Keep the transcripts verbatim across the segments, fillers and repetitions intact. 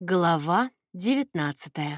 Глава девятнадцатая.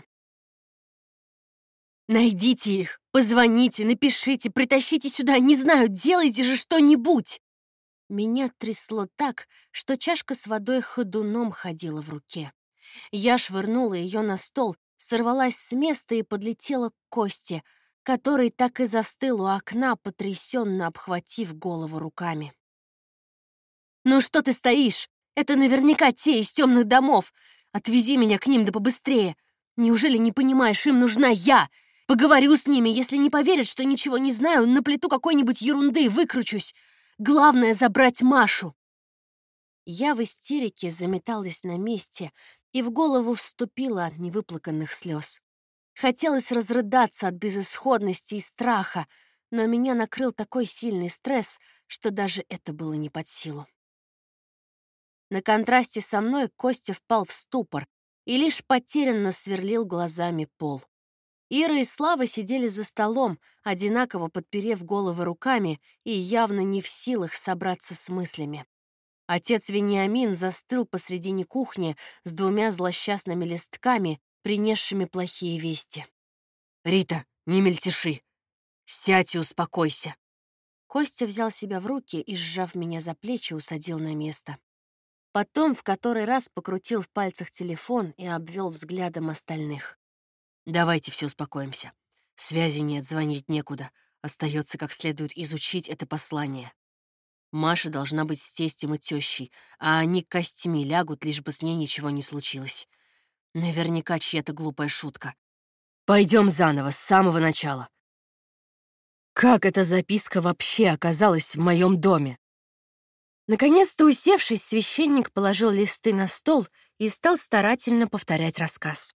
«Найдите их, позвоните, напишите, притащите сюда, не знаю, делайте же что-нибудь!» Меня трясло так, что чашка с водой ходуном ходила в руке. Я швырнула ее на стол, сорвалась с места и подлетела к Косте, который так и застыл у окна, потрясенно обхватив голову руками. «Ну что ты стоишь? Это наверняка те из темных домов! Отвези меня к ним да побыстрее! Неужели не понимаешь, им нужна я? Поговорю с ними, если не поверят, что ничего не знаю, наплету какой-нибудь ерунды, выкручусь. Главное — забрать Машу!» Я в истерике заметалась на месте, и в голову вступила от невыплаканных слез. Хотелось разрыдаться от безысходности и страха, но меня накрыл такой сильный стресс, что даже это было не под силу. На контрасте со мной Костя впал в ступор и лишь потерянно сверлил глазами пол. Ира и Слава сидели за столом, одинаково подперев головы руками и явно не в силах собраться с мыслями. Отец Вениамин застыл посредине кухни с двумя злосчастными листками, принесшими плохие вести. «Рита, не мельтеши! Сядь и успокойся!» Костя взял себя в руки и, сжав меня за плечи, усадил на место. Потом в который раз покрутил в пальцах телефон и обвел взглядом остальных. «Давайте все успокоимся. Связи нет, звонить некуда. Остается как следует изучить это послание. Маша должна быть с тестем и тещей, а они костями лягут, лишь бы с ней ничего не случилось. Наверняка чья-то глупая шутка. Пойдем заново, с самого начала. Как эта записка вообще оказалась в моем доме?» Наконец-то, усевшись, священник положил листы на стол и стал старательно повторять рассказ.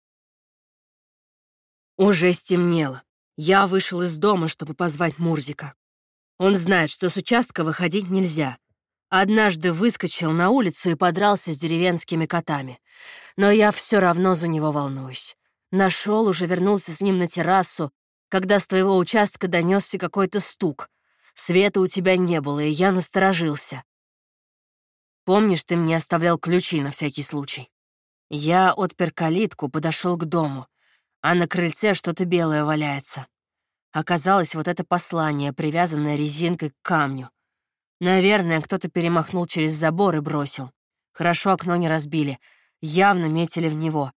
Уже стемнело. Я вышел из дома, чтобы позвать Мурзика. Он знает, что с участка выходить нельзя. Однажды выскочил на улицу и подрался с деревенскими котами. Но я все равно за него волнуюсь. Нашел, уже вернулся с ним на террасу, когда с твоего участка донесся какой-то стук. Света у тебя не было, и я насторожился. Помнишь, ты мне оставлял ключи на всякий случай? Я отпер калитку, подошел к дому, а на крыльце что-то белое валяется. Оказалось, вот это послание, привязанное резинкой к камню. Наверное, кто-то перемахнул через забор и бросил. Хорошо окно не разбили, явно метили в него.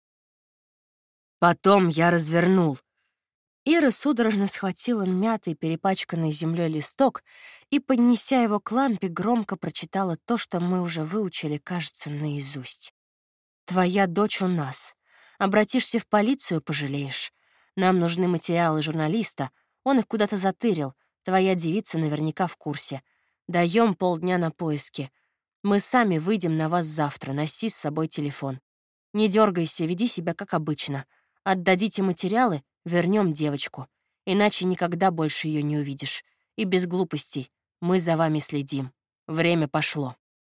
Потом я развернул. Ира судорожно схватила мятый, перепачканный землей листок и, поднеся его к лампе, громко прочитала то, что мы уже выучили, кажется, наизусть. «Твоя дочь у нас. Обратишься в полицию — пожалеешь. Нам нужны материалы журналиста. Он их куда-то затырил. Твоя девица наверняка в курсе. Даем полдня на поиски. Мы сами выйдем на вас завтра. Носи с собой телефон. Не дергайся, веди себя как обычно. Отдадите материалы — вернем девочку. Иначе никогда больше ее не увидишь. И без глупостей. Мы за вами следим. Время пошло».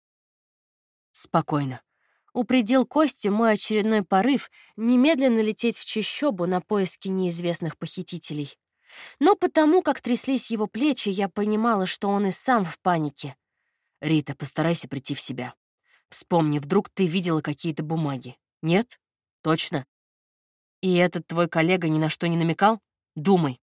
Спокойно. Упредил Костю мой очередной порыв немедленно лететь в чащобу на поиски неизвестных похитителей. Но потому, как тряслись его плечи, я понимала, что он и сам в панике. «Рита, постарайся прийти в себя. Вспомни, вдруг ты видела какие-то бумаги. Нет? Точно? И этот твой коллега ни на что не намекал? Думай.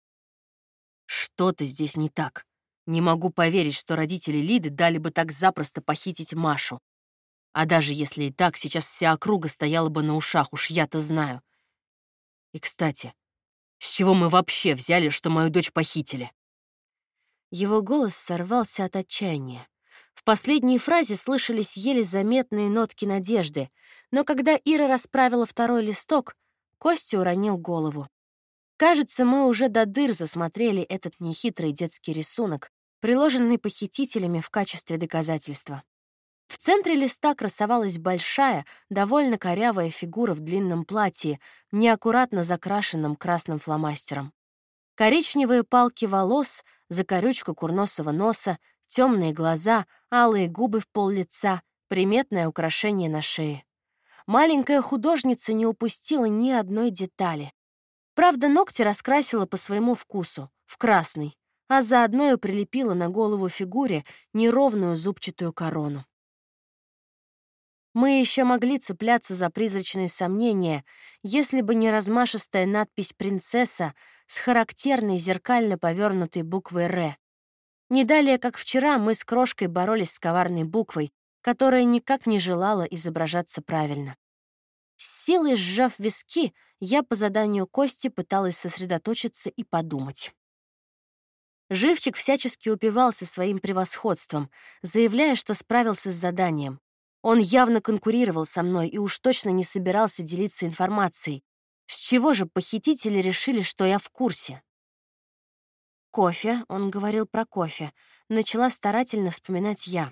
Что-то здесь не так. Не могу поверить, что родители Лиды дали бы так запросто похитить Машу. А даже если и так, сейчас вся округа стояла бы на ушах, уж я-то знаю. И, кстати, с чего мы вообще взяли, что мою дочь похитили?» Его голос сорвался от отчаяния. В последней фразе слышались еле заметные нотки надежды, но когда Ира расправила второй листок, Костя уронил голову. Кажется, мы уже до дыр засмотрели этот нехитрый детский рисунок, приложенный похитителями в качестве доказательства. В центре листа красовалась большая, довольно корявая фигура в длинном платье, неаккуратно закрашенном красным фломастером. Коричневые палки волос, закорючка курносого носа, темные глаза, алые губы в пол лица, приметное украшение на шее. Маленькая художница не упустила ни одной детали. Правда, ногти раскрасила по своему вкусу, в красный, а заодно и прилепила на голову фигуре неровную зубчатую корону. Мы еще могли цепляться за призрачные сомнения, если бы не размашистая надпись «Принцесса» с характерной зеркально повернутой буквой «Р». Не далее, как вчера, мы с крошкой боролись с коварной буквой, которая никак не желала изображаться правильно. С силой сжав виски, я по заданию Кости пыталась сосредоточиться и подумать. Живчик всячески упивался своим превосходством, заявляя, что справился с заданием. Он явно конкурировал со мной и уж точно не собирался делиться информацией. С чего же похитители решили, что я в курсе? Кофе, он говорил про кофе, начала старательно вспоминать я.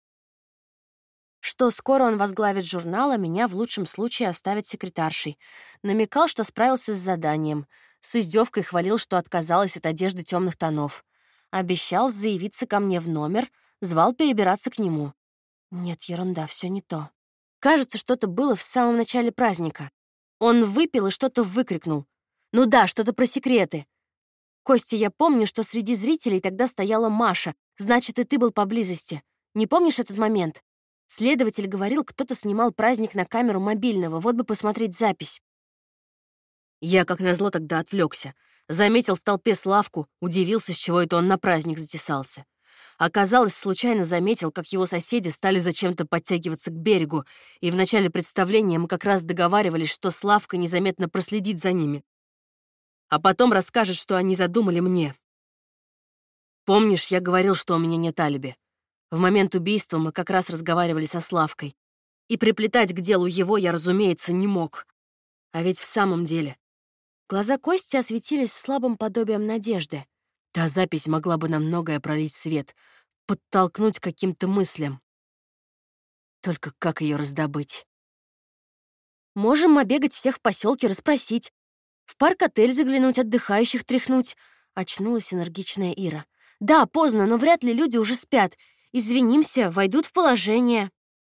Что скоро он возглавит журнал, а меня в лучшем случае оставит секретаршей. Намекал, что справился с заданием. С издевкой хвалил, что отказалась от одежды темных тонов. Обещал заявиться ко мне в номер, звал перебираться к нему. Нет, ерунда, все не то. Кажется, что-то было в самом начале праздника. Он выпил и что-то выкрикнул. Ну да, что-то про секреты. Костя, я помню, что среди зрителей тогда стояла Маша, значит, и ты был поблизости. Не помнишь этот момент? Следователь говорил, кто-то снимал праздник на камеру мобильного, вот бы посмотреть запись. Я, как назло, тогда отвлекся. Заметил в толпе Славку, удивился, с чего это он на праздник затесался. Оказалось, случайно заметил, как его соседи стали зачем-то подтягиваться к берегу, и в начале представления мы как раз договаривались, что Славка незаметно проследит за ними. А потом расскажет, что они задумали мне. Помнишь, я говорил, что у меня нет алиби? В момент убийства мы как раз разговаривали со Славкой. И приплетать к делу его я, разумеется, не мог. А ведь в самом деле... Глаза Кости осветились слабым подобием надежды. Та запись могла бы на многое пролить свет, подтолкнуть к каким-то мыслям. Только как ее раздобыть? Можем обегать всех в поселке, расспросить. В парк-отель заглянуть, отдыхающих тряхнуть. Очнулась энергичная Ира. Да, поздно, но вряд ли люди уже спят. Извинимся, войдут в положение.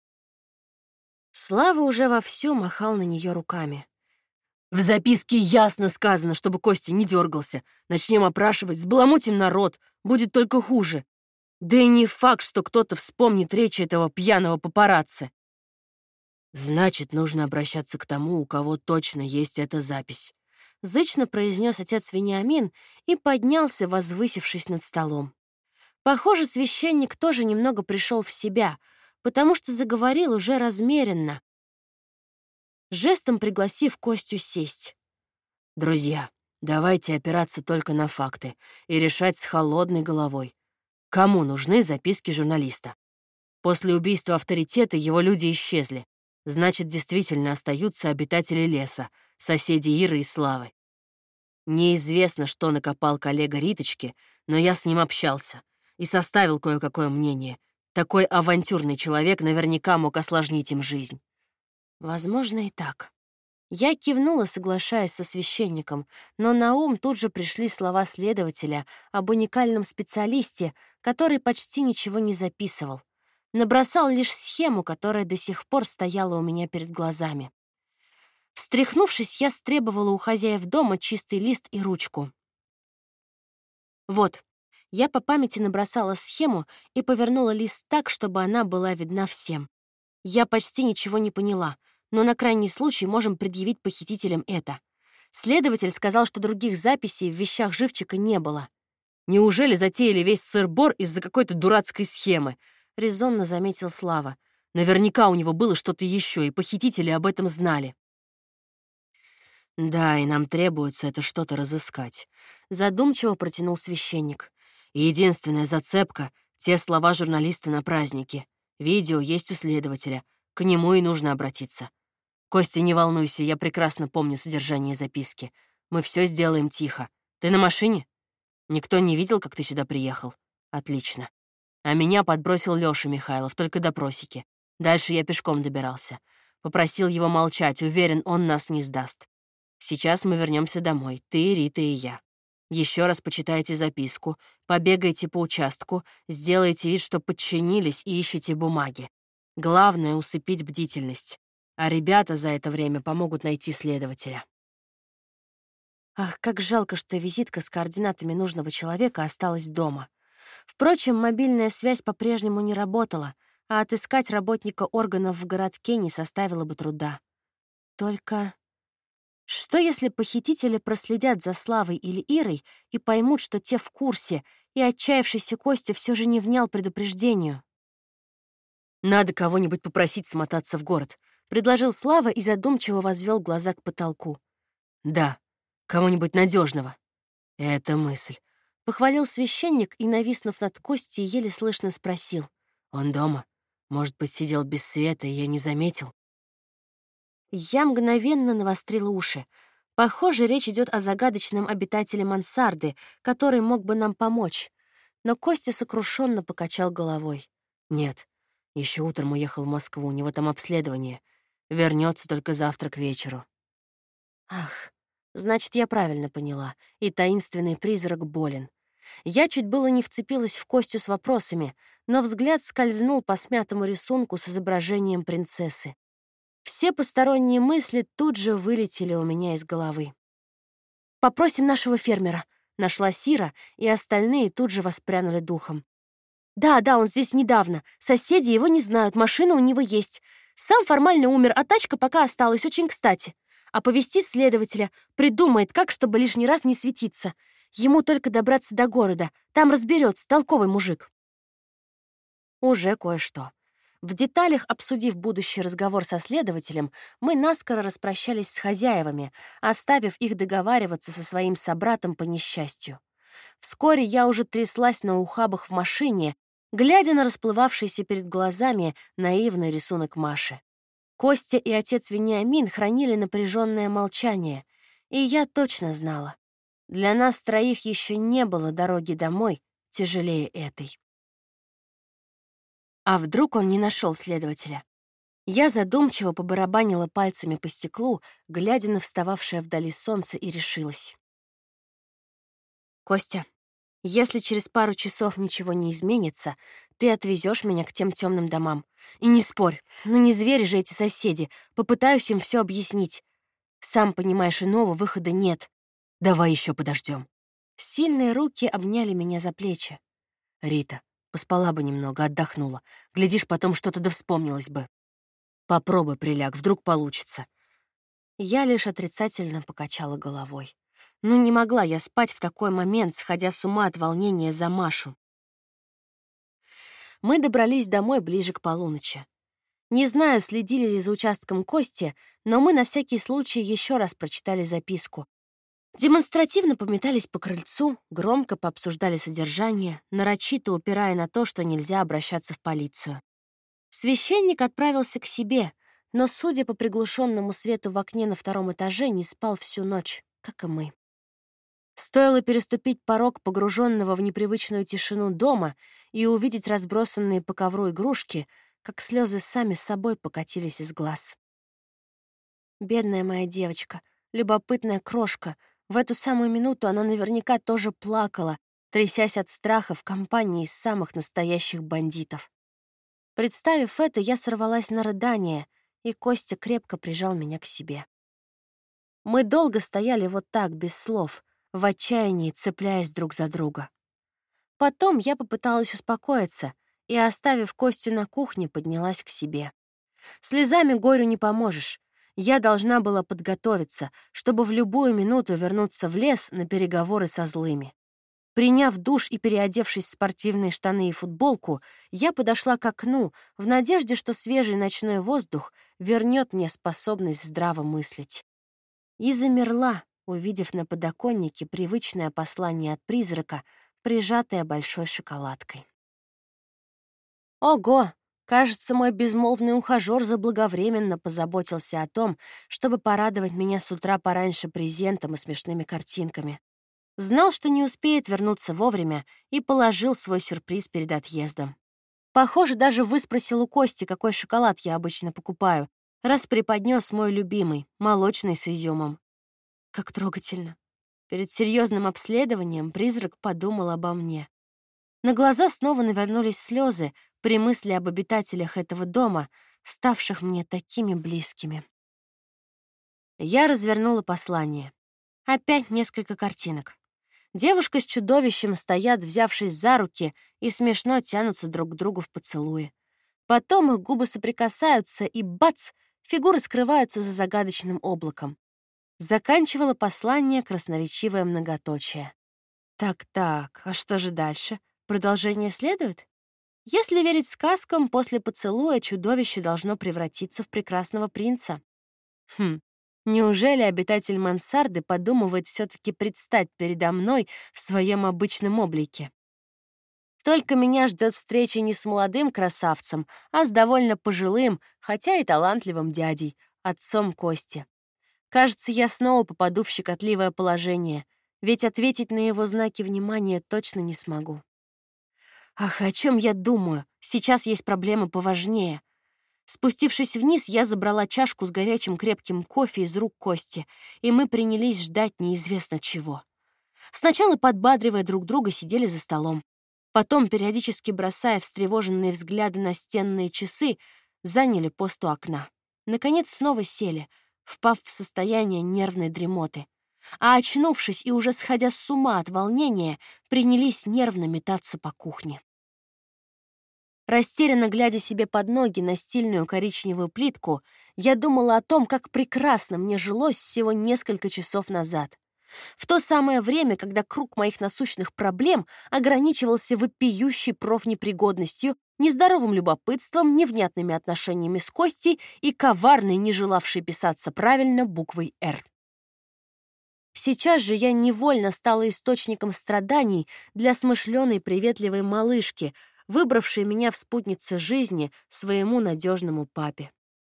Слава уже вовсю махал на нее руками. В записке ясно сказано, чтобы Костя не дергался. Начнем опрашивать, сбаламутим народ, будет только хуже. Да и не факт, что кто-то вспомнит речь этого пьяного папарацци. Значит, нужно обращаться к тому, у кого точно есть эта запись. Зычно произнес отец Вениамин и поднялся, возвысившись над столом. Похоже, священник тоже немного пришел в себя, потому что заговорил уже размеренно, жестом пригласив Костю сесть. «Друзья, давайте опираться только на факты и решать с холодной головой. Кому нужны записки журналиста? После убийства авторитета его люди исчезли. Значит, действительно остаются обитатели леса, соседи Иры и Славы. Неизвестно, что накопал коллега Риточки, но я с ним общался и составил кое-какое мнение. Такой авантюрный человек наверняка мог осложнить им жизнь». Возможно, и так. Я кивнула, соглашаясь со священником, но на ум тут же пришли слова следователя об уникальном специалисте, который почти ничего не записывал. Набросал лишь схему, которая до сих пор стояла у меня перед глазами. Встряхнувшись, я стребовала у хозяев дома чистый лист и ручку. Вот, я по памяти набросала схему и повернула лист так, чтобы она была видна всем. Я почти ничего не поняла, но на крайний случай можем предъявить похитителям это. Следователь сказал, что других записей в вещах Живчика не было. «Неужели затеяли весь сыр-бор из-за какой-то дурацкой схемы?» — резонно заметил Слава. «Наверняка у него было что-то еще, и похитители об этом знали». «Да, и нам требуется это что-то разыскать», — задумчиво протянул священник. «Единственная зацепка — те слова журналиста на празднике. Видео есть у следователя. К нему и нужно обратиться. Костя, не волнуйся, я прекрасно помню содержание записки. Мы все сделаем тихо. Ты на машине? Никто не видел, как ты сюда приехал? Отлично. А меня подбросил Лёша Михайлов, только допросики. Дальше я пешком добирался. Попросил его молчать, уверен, он нас не сдаст. Сейчас мы вернемся домой, ты, Рита и я. Еще раз почитайте записку, побегайте по участку, сделайте вид, что подчинились и ищите бумаги. Главное — усыпить бдительность. А ребята за это время помогут найти следователя». Ах, как жалко, что визитка с координатами нужного человека осталась дома. Впрочем, мобильная связь по-прежнему не работала. а отыскать работника органов в городке не составило бы труда. Только что, если похитители проследят за Славой или Ирой и поймут, что те в курсе, и отчаявшийся Костя все же не внял предупреждению? «Надо кого-нибудь попросить смотаться в город», — предложил Слава и задумчиво возвел глаза к потолку. «Да, кого-нибудь надежного. Это мысль», — похвалил священник и, нависнув над Костей, еле слышно спросил. «Он дома? Может быть, сидел без света, и я не заметил?» Я мгновенно навострила уши. Похоже, речь идет о загадочном обитателе мансарды, который мог бы нам помочь. Но Костя сокрушенно покачал головой. «Нет, еще утром уехал в Москву, у него там обследование. Вернется только завтра к вечеру». Ах, значит, я правильно поняла, и таинственный призрак болен. Я чуть было не вцепилась в Костю с вопросами, но взгляд скользнул по смятому рисунку с изображением принцессы. Все посторонние мысли тут же вылетели у меня из головы. «Попросим нашего фермера», — нашла Сира, и остальные тут же воспрянули духом. «Да, да, он здесь недавно. Соседи его не знают, машина у него есть. Сам формально умер, а тачка пока осталась, очень кстати. Оповестит следователя, придумает, как, чтобы лишний раз не светиться. Ему только добраться до города, там разберется, толковый мужик». Уже кое-что. В деталях обсудив будущий разговор со следователем, мы наскоро распрощались с хозяевами, оставив их договариваться со своим собратом по несчастью. Вскоре я уже тряслась на ухабах в машине, глядя на расплывавшийся перед глазами наивный рисунок Маши. Костя и отец Вениамин хранили напряженное молчание, и я точно знала. Для нас троих еще не было дороги домой тяжелее этой. А вдруг он не нашел следователя? Я задумчиво побарабанила пальцами по стеклу, глядя на встававшее вдали солнце, и решилась. «Костя, если через пару часов ничего не изменится, ты отвезешь меня к тем темным домам. И не спорь, ну не звери же эти соседи, попытаюсь им все объяснить. Сам понимаешь, иного выхода нет. Давай еще подождем». Сильные руки обняли меня за плечи. «Рита, поспала бы немного, отдохнула. Глядишь, потом что-то да вспомнилось бы. Попробуй, приляг, вдруг получится». Я лишь отрицательно покачала головой. Ну не могла я спать в такой момент, сходя с ума от волнения за Машу. Мы добрались домой ближе к полуночи. Не знаю, следили ли за участком Кости, но мы на всякий случай еще раз прочитали записку. Демонстративно пометались по крыльцу, громко пообсуждали содержание, нарочито упирая на то, что нельзя обращаться в полицию. Священник отправился к себе, но, судя по приглушенному свету в окне на втором этаже, не спал всю ночь, как и мы. Стоило переступить порог погруженного в непривычную тишину дома и увидеть разбросанные по ковру игрушки, как слезы сами собой покатились из глаз. Бедная моя девочка, любопытная крошка, в эту самую минуту она наверняка тоже плакала, трясясь от страха в компании самых настоящих бандитов. Представив это, я сорвалась на рыдание, и Костя крепко прижал меня к себе. Мы долго стояли вот так, без слов, в отчаянии цепляясь друг за друга. Потом я попыталась успокоиться и, оставив Костю на кухне, поднялась к себе. Слезами горю не поможешь. Я должна была подготовиться, чтобы в любую минуту вернуться в лес на переговоры со злыми. Приняв душ и переодевшись в спортивные штаны и футболку, я подошла к окну в надежде, что свежий ночной воздух вернет мне способность здраво мыслить. И замерла, увидев на подоконнике привычное послание от призрака, прижатое большой шоколадкой. Ого! Кажется, мой безмолвный ухажёр заблаговременно позаботился о том, чтобы порадовать меня с утра пораньше презентом и смешными картинками. Знал, что не успеет вернуться вовремя, и положил свой сюрприз перед отъездом. Похоже, даже выспросил у Кости, какой шоколад я обычно покупаю, раз преподнес мой любимый, молочный с изюмом. Как трогательно. Перед серьезным обследованием призрак подумал обо мне. На глаза снова навернулись слезы при мысли об обитателях этого дома, ставших мне такими близкими. Я развернула послание. Опять несколько картинок. Девушка с чудовищем стоят, взявшись за руки, и смешно тянутся друг к другу в поцелуе. Потом их губы соприкасаются, и бац! Фигуры скрываются за загадочным облаком. Заканчивала послание красноречивое многоточие. Так-так, а что же дальше? Продолжение следует? Если верить сказкам, после поцелуя чудовище должно превратиться в прекрасного принца. Хм, неужели обитатель мансарды подумывает все-таки предстать передо мной в своем обычном облике? Только меня ждет встреча не с молодым красавцем, а с довольно пожилым, хотя и талантливым дядей, отцом Кости. Кажется, я снова попаду в щекотливое положение, ведь ответить на его знаки внимания точно не смогу. Ах, о чем я думаю? Сейчас есть проблемы поважнее. Спустившись вниз, я забрала чашку с горячим крепким кофе из рук Кости, и мы принялись ждать неизвестно чего. Сначала, подбадривая друг друга, сидели за столом. Потом, периодически бросая встревоженные взгляды на стенные часы, заняли пост у окна. Наконец снова сели, впав в состояние нервной дремоты. А очнувшись и уже сходя с ума от волнения, принялись нервно метаться по кухне. Растерянно глядя себе под ноги на стильную коричневую плитку, я думала о том, как прекрасно мне жилось всего несколько часов назад. В то самое время, когда круг моих насущных проблем ограничивался вопиющей профнепригодностью, нездоровым любопытством, невнятными отношениями с Костей и коварной, не желавшей писаться правильно, буквой «Р». Сейчас же я невольно стала источником страданий для смышленой приветливой малышки, выбравшей меня в спутнице жизни своему надежному папе.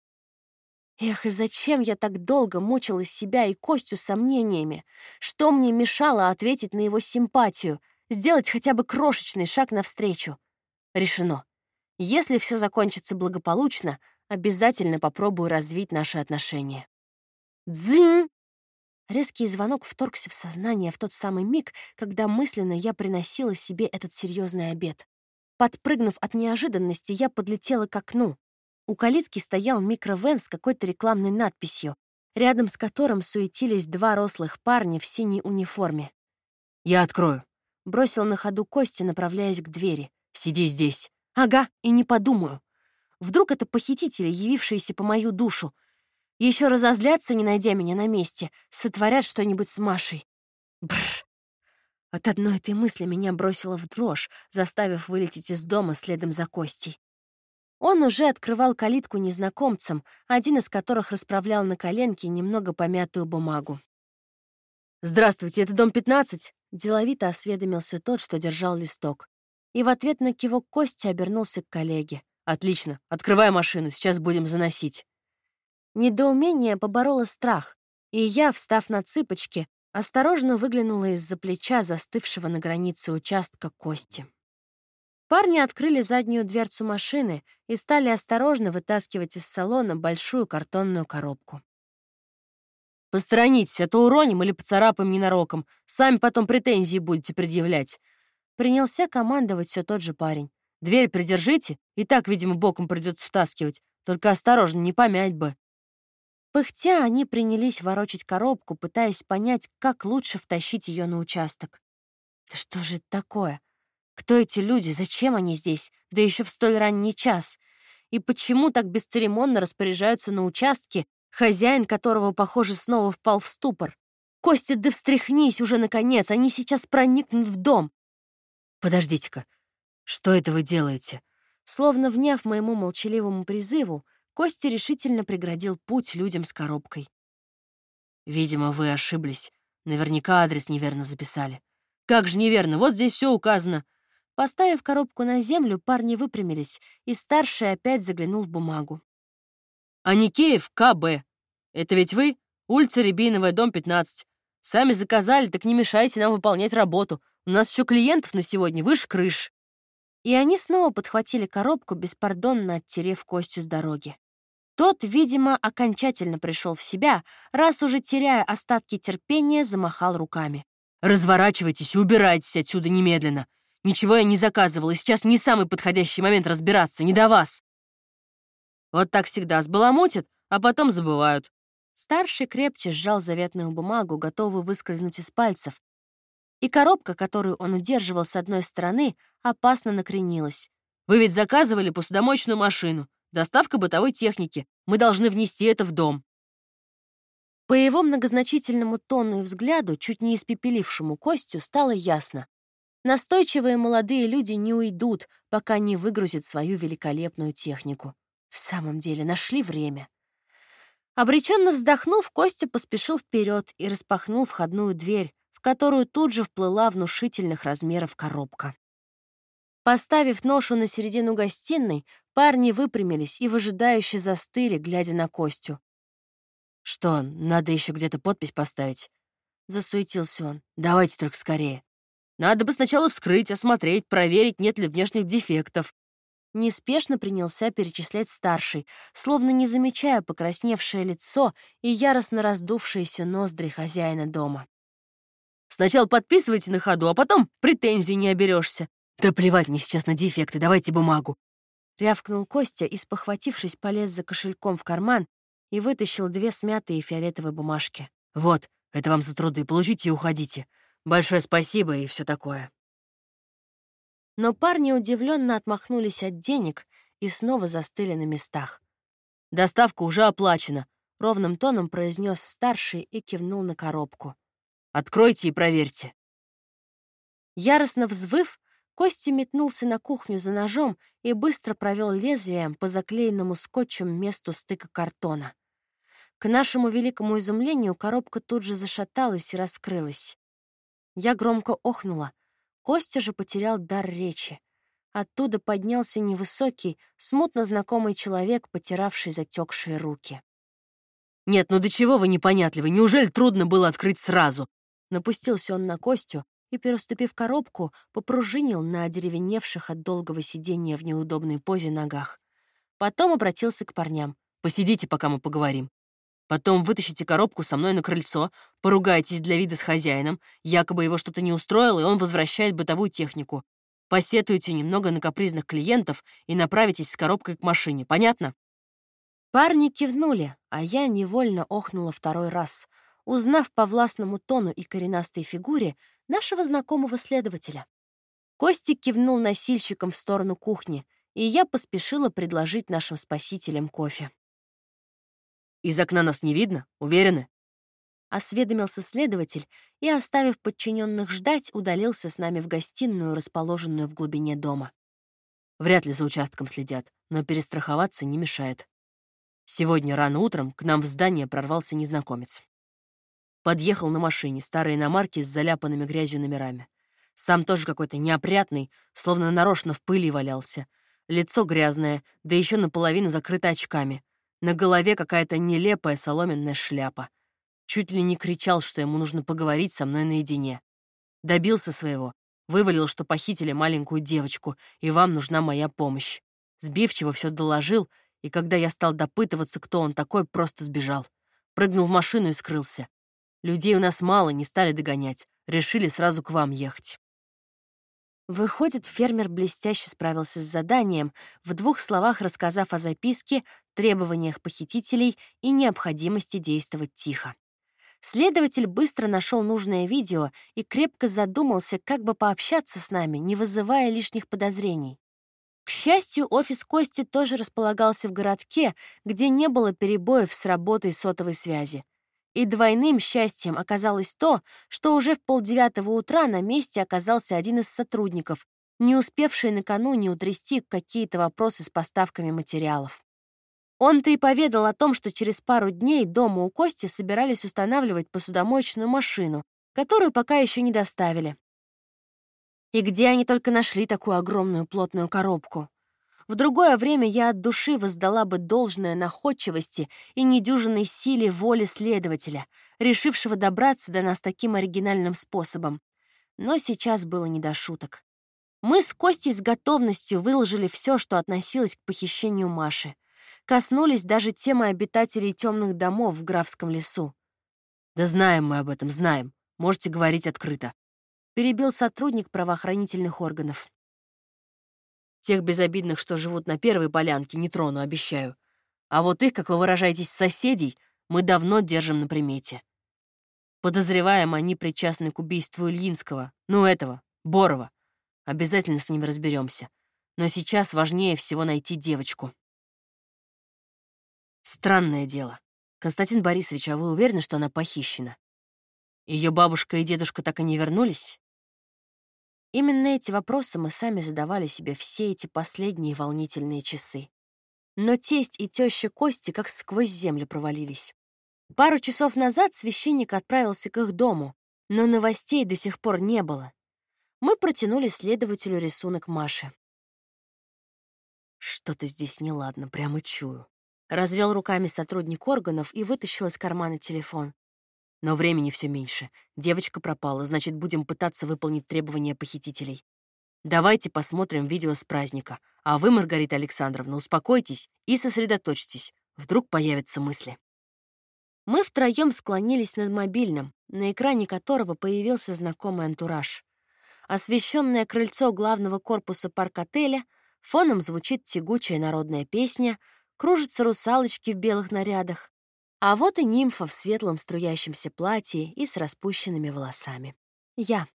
Эх, и зачем я так долго мучила себя и Костю сомнениями? Что мне мешало ответить на его симпатию, сделать хотя бы крошечный шаг навстречу? Решено. Если все закончится благополучно, обязательно попробую развить наши отношения. Дзынь! Резкий звонок вторгся в сознание в тот самый миг, когда мысленно я приносила себе этот серьезный обед. Подпрыгнув от неожиданности, я подлетела к окну. У калитки стоял микровэн с какой-то рекламной надписью, рядом с которым суетились два рослых парня в синей униформе. «Я открою», — бросил на ходу Костя, направляясь к двери. «Сиди здесь». «Ага, и не подумаю. Вдруг это похитители, явившиеся по мою душу. Еще разозлятся, не найдя меня на месте, сотворят что-нибудь с Машей. Бррр. От одной этой мысли меня бросило в дрожь, заставив вылететь из дома следом за Костей. Он уже открывал калитку незнакомцам, один из которых расправлял на коленке немного помятую бумагу. «Здравствуйте, это дом пятнадцать?» — деловито осведомился тот, что держал листок. И в ответ на кивок Кости обернулся к коллеге. «Отлично, открывай машину, сейчас будем заносить». Недоумение побороло страх, и я, встав на цыпочки, осторожно выглянула из-за плеча застывшего на границе участка Кости. Парни открыли заднюю дверцу машины и стали осторожно вытаскивать из салона большую картонную коробку. «Посторонитесь, а то уроним или поцарапаем ненароком. Сами потом претензии будете предъявлять». Принялся командовать все тот же парень. «Дверь придержите, и так, видимо, боком придется втаскивать. Только осторожно, не помять бы». Пыхтя, они принялись ворочать коробку, пытаясь понять, как лучше втащить ее на участок. «Да что же это такое? Кто эти люди? Зачем они здесь? Да еще в столь ранний час. И почему так бесцеремонно распоряжаются на участке, хозяин которого, похоже, снова впал в ступор? Костя, да встряхнись уже, наконец, они сейчас проникнут в дом!» «Подождите-ка, что это вы делаете?» Словно вняв моему молчаливому призыву, Костя решительно преградил путь людям с коробкой. «Видимо, вы ошиблись. Наверняка адрес неверно записали». «Как же неверно? Вот здесь все указано». Поставив коробку на землю, парни выпрямились, и старший опять заглянул в бумагу. «Аникеев, К Б. Это ведь вы? Улица Рябиновая, дом пятнадцать. Сами заказали, так не мешайте нам выполнять работу. У нас еще клиентов на сегодня выше крыш». И они снова подхватили коробку, беспардонно оттерев Костю с дороги. Тот, видимо, окончательно пришел в себя, раз уже, теряя остатки терпения, замахал руками. «Разворачивайтесь и убирайтесь отсюда немедленно. Ничего я не заказывала, и сейчас не самый подходящий момент разбираться, не до вас». Вот так всегда сбаламутят, а потом забывают. Старший крепче сжал заветную бумагу, готовый выскользнуть из пальцев, и коробка, которую он удерживал с одной стороны, опасно накренилась. Вы ведь заказывали посудомоечную машину, доставка бытовой техники. Мы должны внести это в дом». По его многозначительному тону и взгляду, чуть не испепелившему Костю, стало ясно. Настойчивые молодые люди не уйдут, пока не выгрузят свою великолепную технику. В самом деле, нашли время. Обреченно вздохнув, Костя поспешил вперед и распахнул входную дверь, в которую тут же вплыла внушительных размеров коробка. Поставив ношу на середину гостиной, парни выпрямились и выжидающе застыли, глядя на Костю. «Что, надо еще где-то подпись поставить?» — засуетился он. «Давайте только скорее. Надо бы сначала вскрыть, осмотреть, проверить, нет ли внешних дефектов». Неспешно принялся перечислять старший, словно не замечая покрасневшее лицо и яростно раздувшиеся ноздри хозяина дома. «Сначала подписывайте на ходу, а потом претензий не оберешься. Да плевать мне сейчас на дефекты, давайте бумагу». Рявкнул Костя и, спохватившись, полез за кошельком в карман и вытащил две смятые фиолетовые бумажки. «Вот, это вам за труды, получите и уходите. Большое спасибо и все такое». Но парни удивленно отмахнулись от денег и снова застыли на местах. «Доставка уже оплачена», — ровным тоном произнес старший и кивнул на коробку. «Откройте и проверьте». Яростно взвыв, Костя метнулся на кухню за ножом и быстро провел лезвием по заклеенному скотчем месту стыка картона. К нашему великому изумлению коробка тут же зашаталась и раскрылась. Я громко охнула. Костя же потерял дар речи. Оттуда поднялся невысокий, смутно знакомый человек, потиравший затекшие руки. «Нет, ну до чего вы непонятливы? Неужели трудно было открыть сразу?» Напустился он на Костю и, переступив коробку, попружинил на одеревеневших от долгого сидения в неудобной позе ногах. Потом обратился к парням. «Посидите, пока мы поговорим. Потом вытащите коробку со мной на крыльцо, поругайтесь для вида с хозяином, якобы его что-то не устроило, и он возвращает бытовую технику. Посетуйте немного на капризных клиентов и направитесь с коробкой к машине. Понятно?» Парни кивнули, а я невольно охнула второй раз, узнав по властному тону и коренастой фигуре нашего знакомого следователя. Костик кивнул носильщиком в сторону кухни, и я поспешила предложить нашим спасителям кофе. «Из окна нас не видно? Уверены?» — осведомился следователь и, оставив подчиненных ждать, удалился с нами в гостиную, расположенную в глубине дома. «Вряд ли за участком следят, но перестраховаться не мешает. Сегодня рано утром к нам в здание прорвался незнакомец. Подъехал на машине, старой иномарки с заляпанными грязью номерами. Сам тоже какой-то неопрятный, словно нарочно в пыли валялся. Лицо грязное, да еще наполовину закрыто очками. На голове какая-то нелепая соломенная шляпа. Чуть ли не кричал, что ему нужно поговорить со мной наедине. Добился своего. Вывалил, что похитили маленькую девочку, и вам нужна моя помощь. Сбивчиво все доложил, и когда я стал допытываться, кто он такой, просто сбежал. Прыгнул в машину и скрылся. Людей у нас мало, не стали догонять. Решили сразу к вам ехать». Выходит, фермер блестяще справился с заданием, в двух словах рассказав о записке, требованиях похитителей и необходимости действовать тихо. Следователь быстро нашел нужное видео и крепко задумался, как бы пообщаться с нами, не вызывая лишних подозрений. К счастью, офис Кости тоже располагался в городке, где не было перебоев с работой сотовой связи. И двойным счастьем оказалось то, что уже в полдевятого утра на месте оказался один из сотрудников, не успевший накануне утрясти какие-то вопросы с поставками материалов. Он-то и поведал о том, что через пару дней дома у Кости собирались устанавливать посудомоечную машину, которую пока еще не доставили. И где они только нашли такую огромную плотную коробку? В другое время я от души воздала бы должное находчивости и недюжинной силе воли следователя, решившего добраться до нас таким оригинальным способом. Но сейчас было не до шуток. Мы с Костей с готовностью выложили все, что относилось к похищению Маши. Коснулись даже темы обитателей темных домов в Графском лесу. «Да знаем мы об этом, знаем. Можете говорить открыто», — перебил сотрудник правоохранительных органов. «Тех безобидных, что живут на первой полянке, не трону, обещаю. А вот их, как вы выражаетесь, соседей, мы давно держим на примете. Подозреваем, они причастны к убийству Ильинского, ну этого, Борова. Обязательно с ними разберемся. Но сейчас важнее всего найти девочку. Странное дело. Константин Борисович, а вы уверены, что она похищена? Ее бабушка и дедушка так и не вернулись? Именно эти вопросы мы сами задавали себе все эти последние волнительные часы. Но тесть и теща Кости как сквозь землю провалились. Пару часов назад священник отправился к их дому, но новостей до сих пор не было. Мы протянули следователю рисунок Маши. Что-то здесь неладно, прямо чую. Развел руками сотрудник органов и вытащил из кармана телефон. Но времени все меньше. Девочка пропала, значит, будем пытаться выполнить требования похитителей. Давайте посмотрим видео с праздника. А вы, Маргарита Александровна, успокойтесь и сосредоточьтесь. Вдруг появятся мысли. Мы втроем склонились над мобильным, на экране которого появился знакомый антураж. Освещенное крыльцо главного корпуса парк-отеля, фоном звучит тягучая народная песня, кружатся русалочки в белых нарядах. А вот и нимфа в светлом струящемся платье и с распущенными волосами. Я.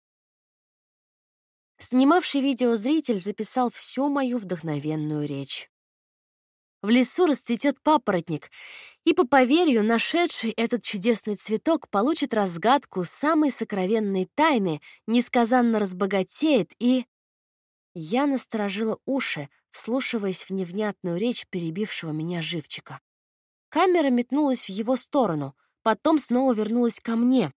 Снимавший видео зритель записал всю мою вдохновенную речь. В лесу расцветет папоротник, и, по поверью, нашедший этот чудесный цветок получит разгадку самой сокровенной тайны, несказанно разбогатеет и... Я насторожила уши, вслушиваясь в невнятную речь перебившего меня живчика. Камера метнулась в его сторону, потом снова вернулась ко мне,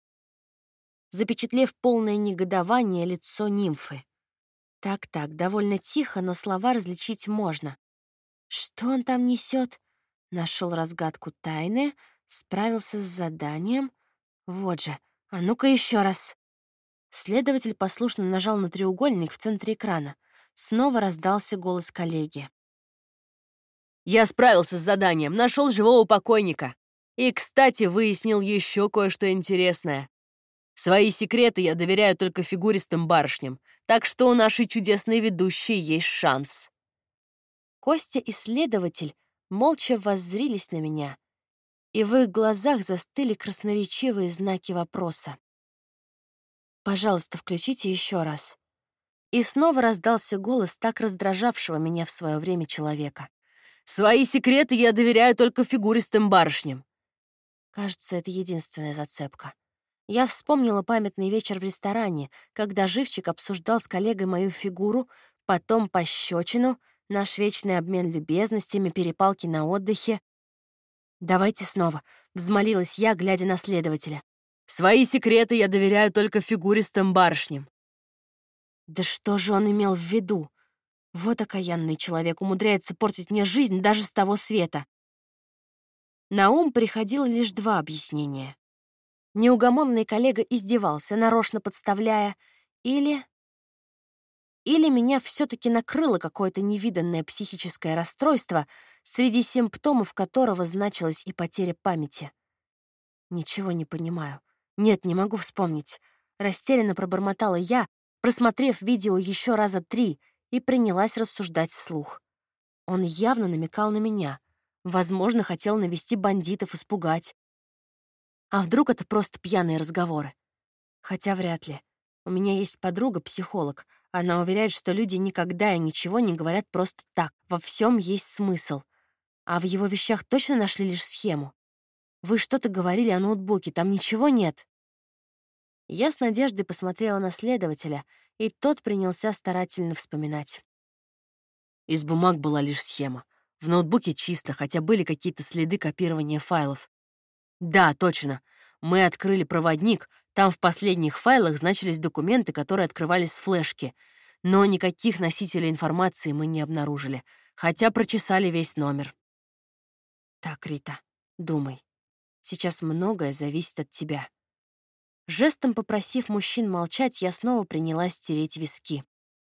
запечатлев полное негодование лицо нимфы. Так-так, довольно тихо, но слова различить можно. Что он там несет? Нашел разгадку тайны, справился с заданием. Вот же, а ну-ка еще раз. Следователь послушно нажал на треугольник в центре экрана. Снова раздался голос коллеги. «Я справился с заданием, нашел живого покойника. И, кстати, выяснил еще кое-что интересное. Свои секреты я доверяю только фигуристым барышням, так что у нашей чудесной ведущей есть шанс». Костя и следователь молча воззрились на меня, и в их глазах застыли красноречивые знаки вопроса. «Пожалуйста, включите еще раз». И снова раздался голос так раздражавшего меня в свое время человека. «Свои секреты я доверяю только фигуристым барышням». Кажется, это единственная зацепка. Я вспомнила памятный вечер в ресторане, когда живчик обсуждал с коллегой мою фигуру, потом пощечину, наш вечный обмен любезностями, перепалки на отдыхе. «Давайте снова», — взмолилась я, глядя на следователя. «Свои секреты я доверяю только фигуристым барышням». Да что же он имел в виду? Вот окаянный человек умудряется портить мне жизнь даже с того света. На ум приходило лишь два объяснения. Неугомонный коллега издевался, нарочно подставляя, или... Или меня все-таки накрыло какое-то невиданное психическое расстройство, среди симптомов которого значилась и потеря памяти. Ничего не понимаю. Нет, не могу вспомнить. Растерянно пробормотала я, просмотрев видео еще раза три, и принялась рассуждать вслух. Он явно намекал на меня. Возможно, хотел навести бандитов, испугать. А вдруг это просто пьяные разговоры? Хотя вряд ли. У меня есть подруга-психолог. Она уверяет, что люди никогда и ничего не говорят просто так. Во всем есть смысл. А в его вещах точно нашли лишь схему? Вы что-то говорили о ноутбуке, там ничего нет? Я с надеждой посмотрела на следователя, и тот принялся старательно вспоминать. Из бумаг была лишь схема. В ноутбуке чисто, хотя были какие-то следы копирования файлов. Да, точно. Мы открыли проводник, там в последних файлах значились документы, которые открывались с флешки. Но никаких носителей информации мы не обнаружили, хотя прочесали весь номер. Так, Рита, думай. Сейчас многое зависит от тебя. Жестом попросив мужчин молчать, я снова принялась тереть виски.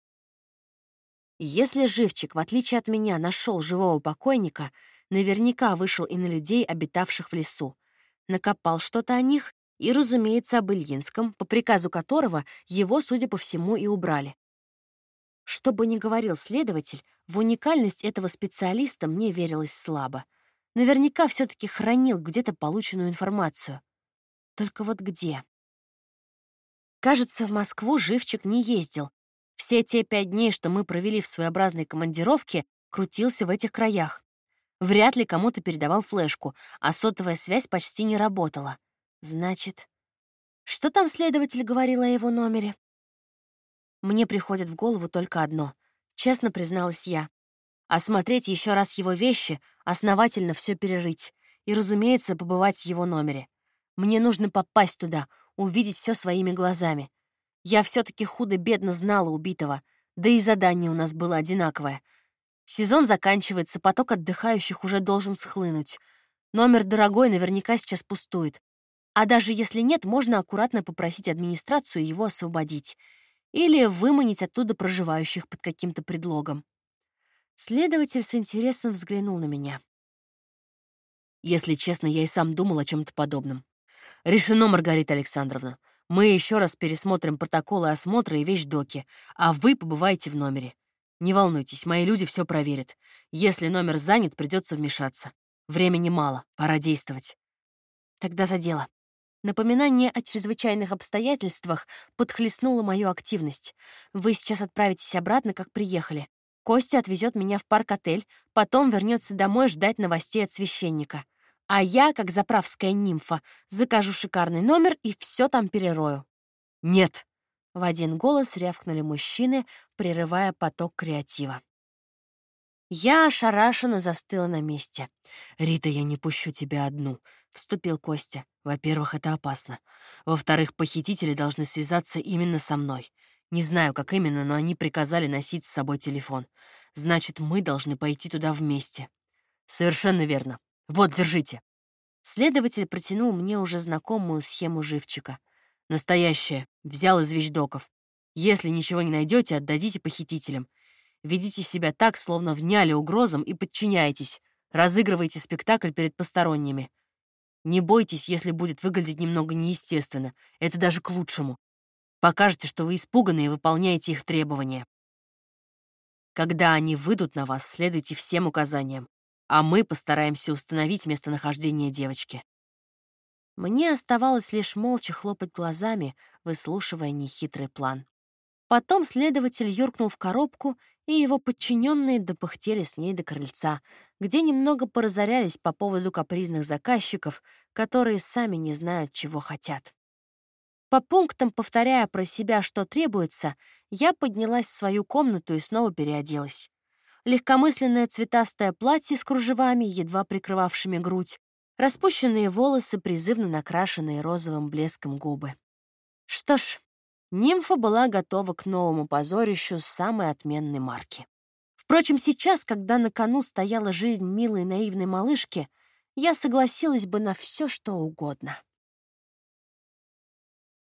Если живчик, в отличие от меня, нашел живого покойника, наверняка вышел и на людей, обитавших в лесу. Накопал что-то о них и, разумеется, об Ильинском, по приказу которого его, судя по всему, и убрали. Что бы ни говорил следователь, в уникальность этого специалиста мне верилось слабо. Наверняка все-таки хранил где-то полученную информацию. Только вот где? Кажется, в Москву живчик не ездил. Все те пять дней, что мы провели в своеобразной командировке, крутился в этих краях. Вряд ли кому-то передавал флешку, а сотовая связь почти не работала. Значит, что там следователь говорил о его номере? Мне приходит в голову только одно. Честно призналась я. Осмотреть еще раз его вещи, основательно все перерыть. И, разумеется, побывать в его номере. Мне нужно попасть туда, увидеть все своими глазами. Я все-таки худо-бедно знала убитого, да и задание у нас было одинаковое. Сезон заканчивается, поток отдыхающих уже должен схлынуть. Номер дорогой наверняка сейчас пустует. А даже если нет, можно аккуратно попросить администрацию его освободить. Или выманить оттуда проживающих под каким-то предлогом. Следователь с интересом взглянул на меня. Если честно, я и сам думал о чем-то подобном. Решено, Маргарита Александровна. Мы еще раз пересмотрим протоколы осмотра и вещдоки, а вы побываете в номере. Не волнуйтесь, мои люди все проверят. Если номер занят, придется вмешаться. Времени мало, пора действовать. Тогда за дело. Напоминание о чрезвычайных обстоятельствах подхлестнуло мою активность. Вы сейчас отправитесь обратно, как приехали. Костя отвезет меня в парк-отель, потом вернется домой ждать новостей от священника. А я, как заправская нимфа, закажу шикарный номер и все там перерою. Нет! В один голос рявкнули мужчины, прерывая поток креатива. Я ошарашенно застыла на месте. «Рита, я не пущу тебя одну», — вступил Костя. «Во-первых, это опасно. Во-вторых, похитители должны связаться именно со мной. Не знаю, как именно, но они приказали носить с собой телефон. Значит, мы должны пойти туда вместе». «Совершенно верно. Вот, держите». Следователь протянул мне уже знакомую схему живчика. «Настоящая. Взял из вещдоков. Если ничего не найдете, отдадите похитителям. Ведите себя так, словно вняли угрозам и подчиняйтесь. Разыгрывайте спектакль перед посторонними. Не бойтесь, если будет выглядеть немного неестественно. Это даже к лучшему. Покажете, что вы испуганы и выполняете их требования. Когда они выйдут на вас, следуйте всем указаниям, а мы постараемся установить местонахождение девочки». Мне оставалось лишь молча хлопать глазами, выслушивая нехитрый план. Потом следователь юркнул в коробку, и его подчиненные допыхтели с ней до крыльца, где немного поразорялись по поводу капризных заказчиков, которые сами не знают, чего хотят. По пунктам, повторяя про себя, что требуется, я поднялась в свою комнату и снова переоделась. Легкомысленное цветастое платье с кружевами, едва прикрывавшими грудь, распущенные волосы, призывно накрашенные розовым блеском губы. Что ж, нимфа была готова к новому позорищу с самой отменной марки. Впрочем, сейчас, когда на кону стояла жизнь милой наивной малышки, я согласилась бы на все, что угодно.